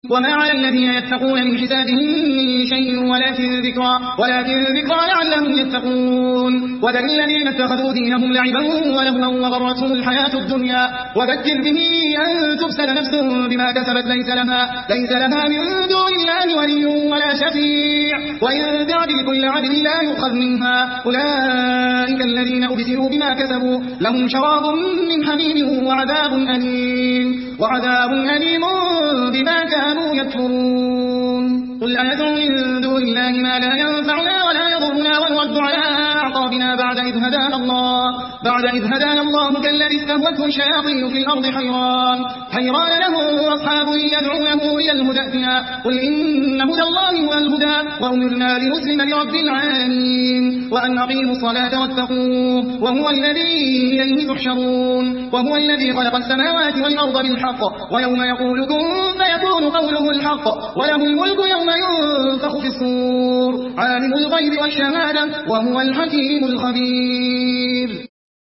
وما على الذين يتقون من حسابهم من شيء ولكن ذكرى لعلهم يتقون. وذل الذين اتخذوا دينهم لعبا ولهوا وغرتهم الحياة الدنيا وذكر به أن تبسل نفس بما كسبت ليس لها من دون الله ولي ولا شفيع وإن تعدل كل عدل لا يؤخذ منها. أولئك الذين أبسلوا بما كسبوا لهم شراب من حميم وعذاب أليم بما كانوا يكفرون. قل أندعو من دون الله ما لا ينفعنا ولا يضرنا ونرد على أعقابنا بعد إذ هدانا الله كالذي استهوته الشياطين في الأرض حيران له أصحاب يدعونه إلى الهدى ائتنا. قل إن هدى الله هو الهدى وأمرنا لنسلم لرب العالمين وأن أقيموا الصلاة واتقوه وهو الذي إليه تحشرون. وهو الذي خلق السماوات والأرض بالحق ويوم يقول كن فيكون قوله الحق وله الملك يوم ينفخ في الصور عالم الغيب والشهادة وهو الحكيم الخبير.